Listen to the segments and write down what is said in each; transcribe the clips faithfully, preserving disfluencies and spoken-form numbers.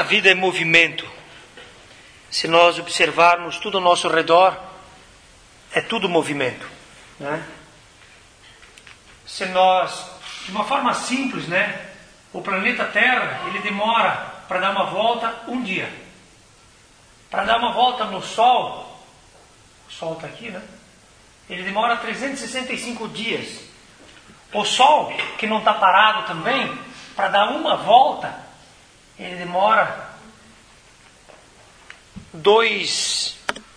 vida é movimento. Se nós observarmos tudo ao nosso redor, é tudo movimento, né? Se nós, de uma forma simples, né? O planeta Terra, ele demora para dar uma volta um dia. Para dar uma volta no Sol, o Sol está aqui, né? Ele demora trezentos e sessenta e cinco dias. O Sol, que não está parado também, para dar uma volta, ele demora dois...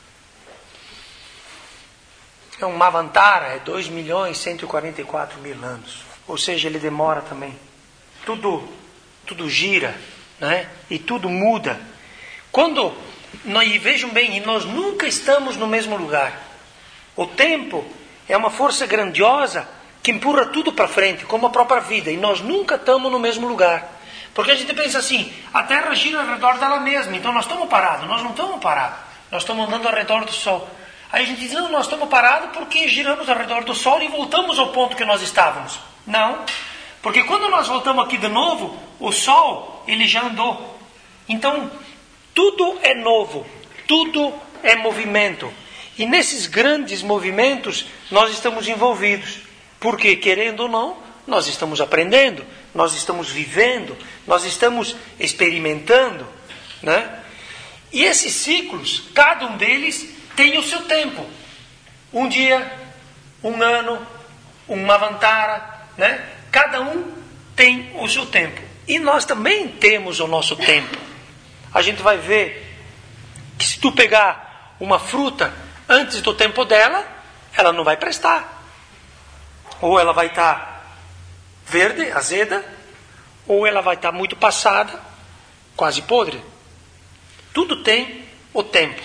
É um Mavantara, é dois milhões cento e quarenta e quatro mil anos. Ou seja, ele demora também. Tudo, tudo gira, né? E tudo muda. Quando, e vejam bem, nós nunca estamos no mesmo lugar. O tempo é uma força grandiosa que empurra tudo para frente, como a própria vida. E nós nunca estamos no mesmo lugar. Porque a gente pensa assim, a Terra gira ao redor dela mesma, então nós estamos parados. Nós não estamos parados. Nós estamos andando ao redor do Sol. Aí a gente diz, não, nós estamos parados porque giramos ao redor do Sol e voltamos ao ponto que nós estávamos. Não, porque quando nós voltamos aqui de novo, o Sol, ele já andou. Então, tudo é novo, tudo é movimento. E nesses grandes movimentos, nós estamos envolvidos. Porque, querendo ou não, nós estamos aprendendo, nós estamos vivendo, nós estamos experimentando, né? E esses ciclos, cada um deles tem o seu tempo. Um dia, um ano, um Avantara, né? Cada um tem o seu tempo. E nós também temos o nosso tempo. A gente vai ver que se tu pegar uma fruta antes do tempo dela, ela não vai prestar. Ou ela vai estar verde, azeda, ou ela vai estar muito passada, quase podre. Tudo tem o tempo.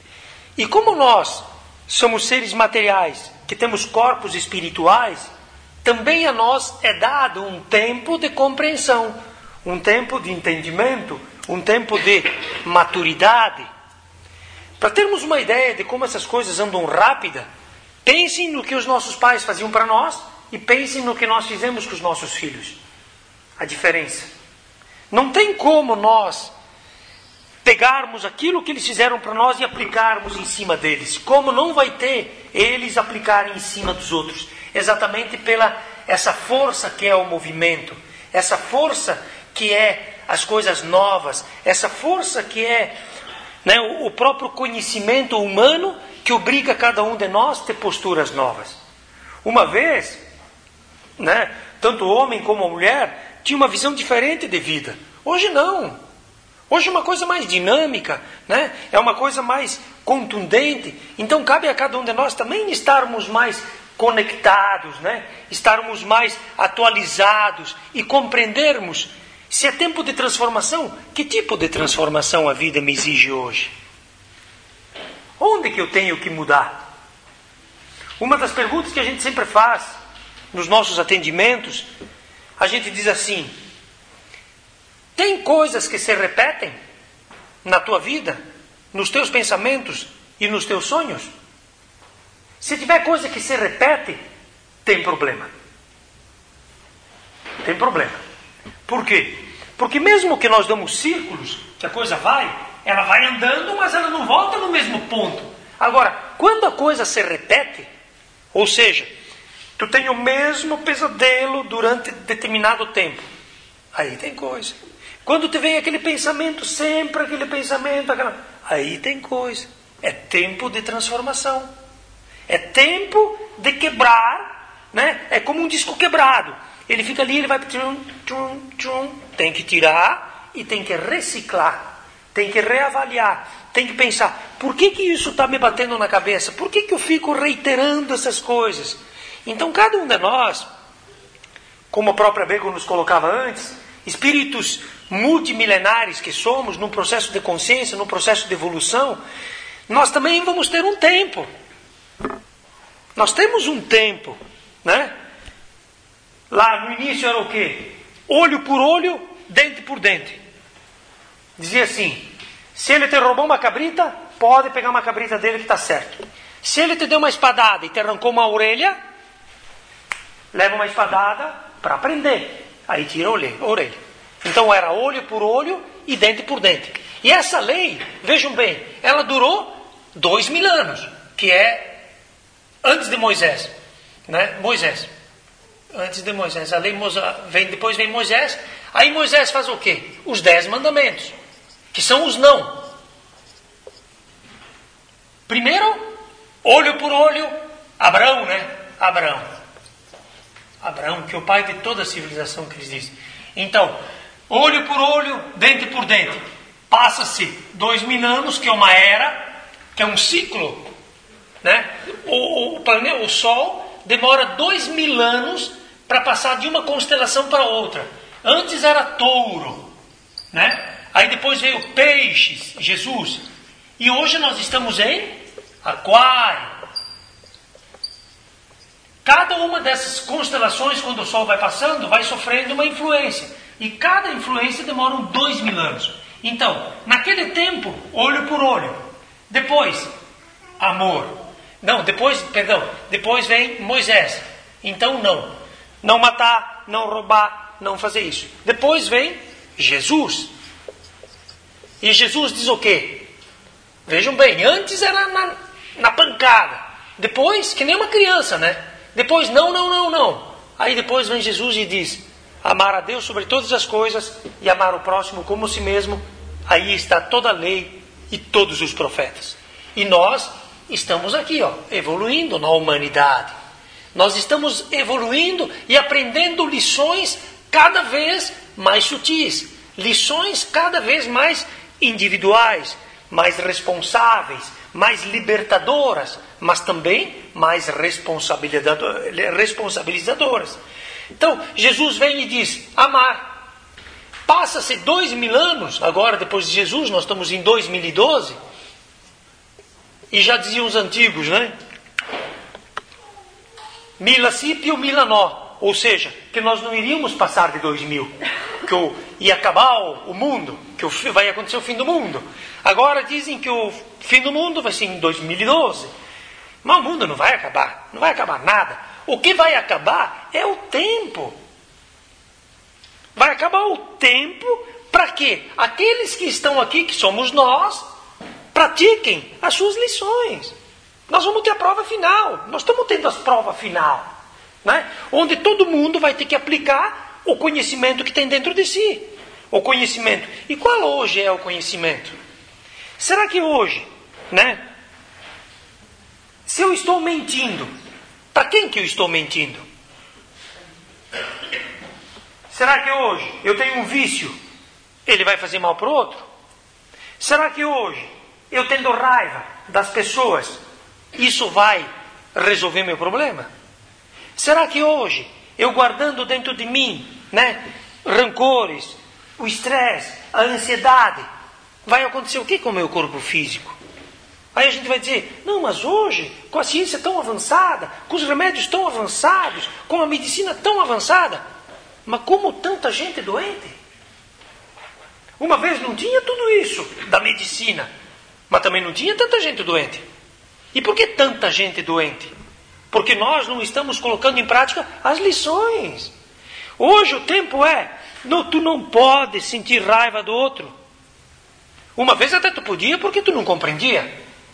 E como nós somos seres materiais, que temos corpos espirituais, também a nós é dado um tempo de compreensão, um tempo de entendimento, um tempo de maturidade. Para termos uma ideia de como essas coisas andam rápida, pensem no que os nossos pais faziam para nós e pensem no que nós fizemos com os nossos filhos. A diferença. Não tem como nós pegarmos aquilo que eles fizeram para nós e aplicarmos em cima deles. Como não vai ter eles aplicarem em cima dos outros. Exatamente pela essa força que é o movimento. Essa força que é as coisas novas. Essa força que é, né, o, o próprio conhecimento humano que obriga cada um de nós a ter posturas novas. Uma vez, né, tanto o homem como a mulher tinham uma visão diferente de vida. Hoje não. Hoje é uma coisa mais dinâmica, né? É uma coisa mais contundente. Então cabe a cada um de nós também estarmos mais conectados, né? Estarmos mais atualizados e compreendermos se é tempo de transformação, que tipo de transformação a vida me exige hoje? Onde que eu tenho que mudar? Uma das perguntas que a gente sempre faz nos nossos atendimentos, a gente diz assim: tem coisas que se repetem na tua vida, nos teus pensamentos e nos teus sonhos? Se tiver coisa que se repete, tem problema. Tem problema. Por quê? Porque mesmo que nós damos círculos, que a coisa vai, ela vai andando, mas ela não volta no mesmo ponto. Agora, quando a coisa se repete, ou seja, tu tem o mesmo pesadelo durante determinado tempo, aí tem coisa. Quando te vem aquele pensamento, sempre aquele pensamento, aquela... aí tem coisa. É tempo de transformação. É tempo de quebrar, né? É como um disco quebrado. Ele fica ali, ele vai... Tchum, tchum, tchum. Tem que tirar e tem que reciclar. Tem que reavaliar. Tem que pensar, por que que isso está me batendo na cabeça? Por que que eu fico reiterando essas coisas? Então cada um de nós, como a própria Bego nos colocava antes, espíritos multimilenares que somos, num processo de consciência, num processo de evolução, nós também vamos ter um tempo. Nós temos um tempo, né? Lá no início era o quê? Olho por olho, dente por dente. Dizia assim, se ele te roubou uma cabrita, pode pegar uma cabrita dele que está certo. Se ele te deu uma espadada e te arrancou uma orelha, leva uma espadada para aprender. Aí tira a orelha. Então era olho por olho e dente por dente. E essa lei, vejam bem, ela durou dois mil anos, que é antes de Moisés, né? Moisés, antes de Moisés, a lei vem, depois vem Moisés, aí Moisés faz o quê? Os dez mandamentos, que são os não. Primeiro, olho por olho, Abraão, né? Abraão. Abraão, que é o pai de toda a civilização que eles dizem. Então, olho por olho, dente por dente. Passa-se dois mil anos, que é uma era, que é um ciclo, né? O, o, planeta, o Sol demora dois mil anos para passar de uma constelação para outra. Antes era touro, né? Aí depois veio peixes, Jesus. E hoje nós estamos em aquário. Cada uma dessas constelações, quando o Sol vai passando, vai sofrendo uma influência. E cada influência demora dois mil anos. Então, naquele tempo, olho por olho. Depois, amor. Não, depois, perdão, depois vem Moisés. Então, não. Não matar, não roubar, não fazer isso. Depois vem Jesus. E Jesus diz o quê? Vejam bem, antes era na, na pancada. Depois, que nem uma criança, né? Depois, não, não, não, não. Aí depois vem Jesus e diz: amar a Deus sobre todas as coisas e amar o próximo como si mesmo. Aí está toda a lei e todos os profetas. E nós estamos aqui, ó, evoluindo na humanidade. Nós estamos evoluindo e aprendendo lições cada vez mais sutis. Lições cada vez mais individuais, mais responsáveis, mais libertadoras, mas também mais responsabilizadoras. Então, Jesus vem e diz: amar. Passa-se dois mil anos, agora depois de Jesus, nós estamos em dois mil e doze, e já diziam os antigos, né? Mila sipio, mila nó. Ou seja, que nós não iríamos passar de dois mil, que o, ia acabar o, o mundo, que o, vai acontecer o fim do mundo. Agora dizem que o fim do mundo vai ser em dois mil e doze. Mas o mundo não vai acabar, não vai acabar nada. O que vai acabar é o tempo. Vai acabar o tempo para que aqueles que estão aqui, que somos nós, pratiquem as suas lições. Nós vamos ter a prova final. Nós estamos tendo a prova final, né? Onde todo mundo vai ter que aplicar o conhecimento que tem dentro de si. O conhecimento. E qual hoje é o conhecimento? Será que hoje, né? Se eu estou mentindo, para quem que eu estou mentindo? Será que hoje eu tenho um vício, ele vai fazer mal para o outro? Será que hoje eu tendo raiva das pessoas, isso vai resolver meu problema? Será que hoje eu guardando dentro de mim, né, rancores, o estresse, a ansiedade, vai acontecer o que com o meu corpo físico? Aí a gente vai dizer: não, mas hoje, com a ciência tão avançada, com os remédios tão avançados, com a medicina tão avançada, mas como tanta gente doente? Uma vez não tinha tudo isso da medicina, mas também não tinha tanta gente doente. E por que tanta gente doente? Porque nós não estamos colocando em prática as lições. Hoje o tempo é, não, tu não pode sentir raiva do outro. Uma vez até tu podia porque tu não compreendia.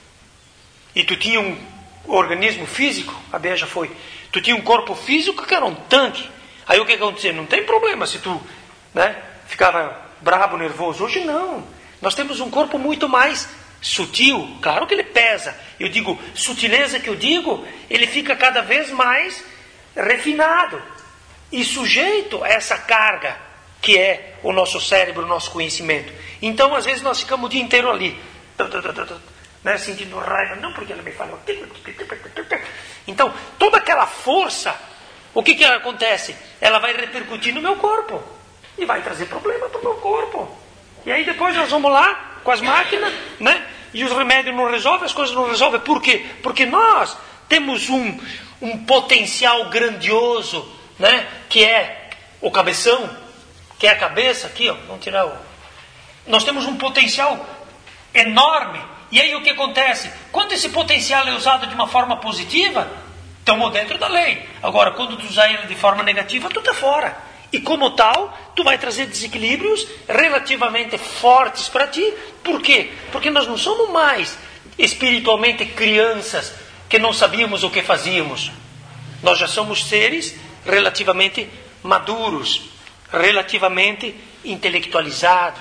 E tu tinha um organismo físico, a Bea já foi, tu tinha um corpo físico que era um tanque. Aí o que acontecia? Não tem problema se tu, né, ficava brabo, nervoso. Hoje não. Nós temos um corpo muito mais sutil. Claro que ele pesa. Eu digo, sutileza que eu digo, ele fica cada vez mais refinado e sujeito a essa carga que é o nosso cérebro, o nosso conhecimento. Então, às vezes, nós ficamos o dia inteiro ali, né, sentindo raiva. Não, porque ela me falou. Então, toda aquela força, o que, que acontece? Ela vai repercutir no meu corpo e vai trazer problema para o meu corpo. E aí depois nós vamos lá com as máquinas, né? E os remédios não resolvem, as coisas não resolvem. Por quê? Porque nós temos um, um potencial grandioso, né? Que é o cabeção, que é a cabeça aqui, ó. Vamos tirar o... Nós temos um potencial enorme. E aí o que acontece? Quando esse potencial é usado de uma forma positiva, estamos dentro da lei. Agora, quando tu usar ele de forma negativa, tu está fora. E como tal, tu vai trazer desequilíbrios relativamente fortes para ti. Por quê? Porque nós não somos mais espiritualmente crianças que não sabíamos o que fazíamos. Nós já somos seres relativamente maduros, relativamente intelectualizados.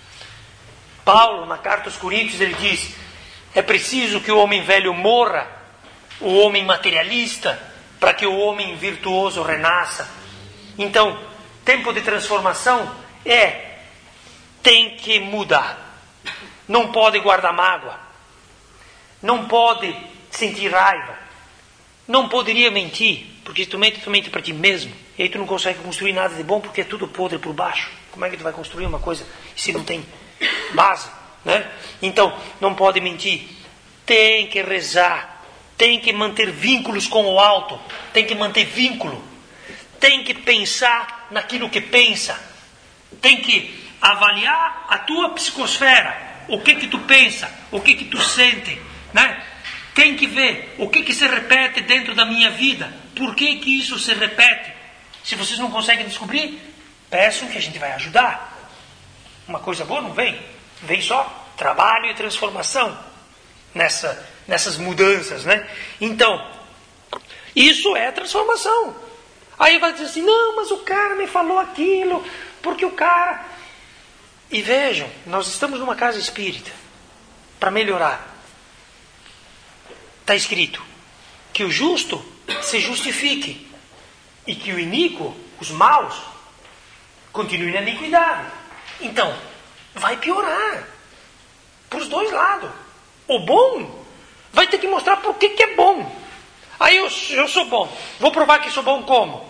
Paulo, na carta aos Coríntios, ele diz: é preciso que o homem velho morra, o homem materialista, para que o homem virtuoso renasça. Então, tempo de transformação é, tem que mudar. Não pode guardar mágoa. Não pode sentir raiva. Não poderia mentir, porque tu mente, tu mente para ti mesmo. E aí tu não consegue construir nada de bom, porque é tudo podre por baixo. Como é que tu vai construir uma coisa se não tem base, né? Então, não pode mentir. Tem que rezar. Tem que manter vínculos com o alto. Tem que manter vínculo. Tem que pensar naquilo que pensa. Tem que avaliar a tua psicosfera. O que que tu pensa, o que que tu sente, né? Tem que ver o que que se repete dentro da minha vida. Por que que isso se repete? Se vocês não conseguem descobrir, peçam que a gente vai ajudar. Uma coisa boa não vem. Vem só trabalho e transformação nessa, nessas mudanças, né? Então, isso é transformação. Aí vai dizer assim, não, mas o cara me falou aquilo, porque o cara... E vejam, nós estamos numa casa espírita para melhorar. Está escrito que o justo se justifique e que o iníquo, os maus, continuem na iniquidade. Então, vai piorar para os dois lados. O bom vai ter que mostrar por que que é bom. Aí eu, eu sou bom. Vou provar que sou bom como?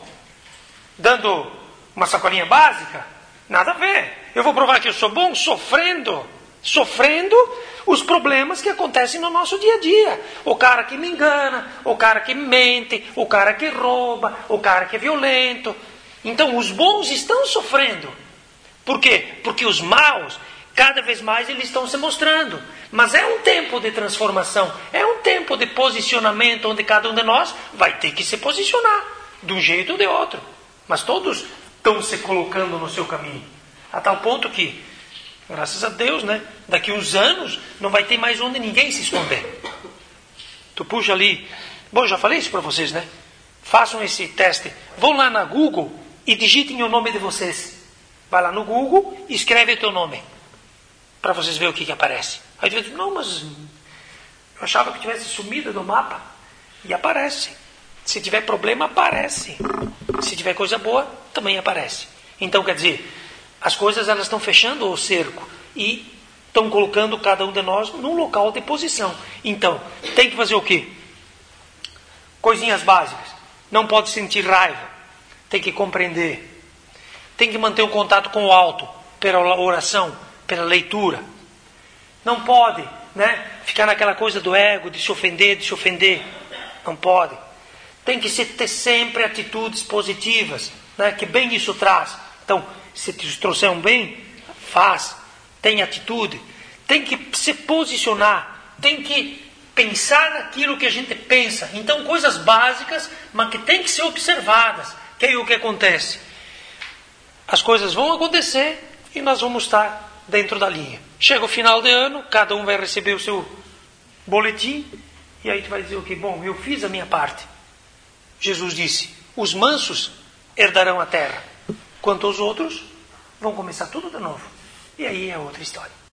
Dando uma sacolinha básica? Nada a ver. Eu vou provar que eu sou bom sofrendo. Sofrendo os problemas que acontecem no nosso dia a dia. O cara que me engana, o cara que mente, o cara que rouba, o cara que é violento. Então os bons estão sofrendo. Por quê? Porque os maus, cada vez mais eles estão se mostrando. Mas é um tempo de transformação. É um tempo de posicionamento onde cada um de nós vai ter que se posicionar. De um jeito ou de outro. Mas todos estão se colocando no seu caminho. A tal ponto que, graças a Deus, né? Daqui uns anos não vai ter mais onde ninguém se esconder. Tu puxa ali... Bom, eu já falei isso para vocês, né? Façam esse teste. Vão lá na Google e digitem o nome de vocês. Vai lá no Google e escreve o teu nome. Para vocês verem o que, que aparece. Aí tu diz, não, mas eu achava que tivesse sumido do mapa. E aparece. Se tiver problema, aparece. Se tiver coisa boa, também aparece. Então, quer dizer, as coisas elas estão fechando o cerco e estão colocando cada um de nós num local de posição. Então, tem que fazer o quê? Coisinhas básicas. Não pode sentir raiva. Tem que compreender. Tem que manter o contato com o alto, pela oração, pela leitura. Não pode, né, ficar naquela coisa do ego, de se ofender, de se ofender. Não pode. Tem que se ter sempre atitudes positivas, né, que bem isso traz. Então, se te trouxer um bem, faz. Tem atitude. Tem que se posicionar. Tem que pensar naquilo que a gente pensa. Então, coisas básicas, mas que tem que ser observadas. Que aí o que acontece? As coisas vão acontecer e nós vamos estar dentro da linha. Chega o final de ano, cada um vai receber o seu boletim, e aí tu vai dizer o que? Bom, eu fiz a minha parte. Jesus disse, os mansos herdarão a terra, quanto aos outros, vão começar tudo de novo. E aí é outra história.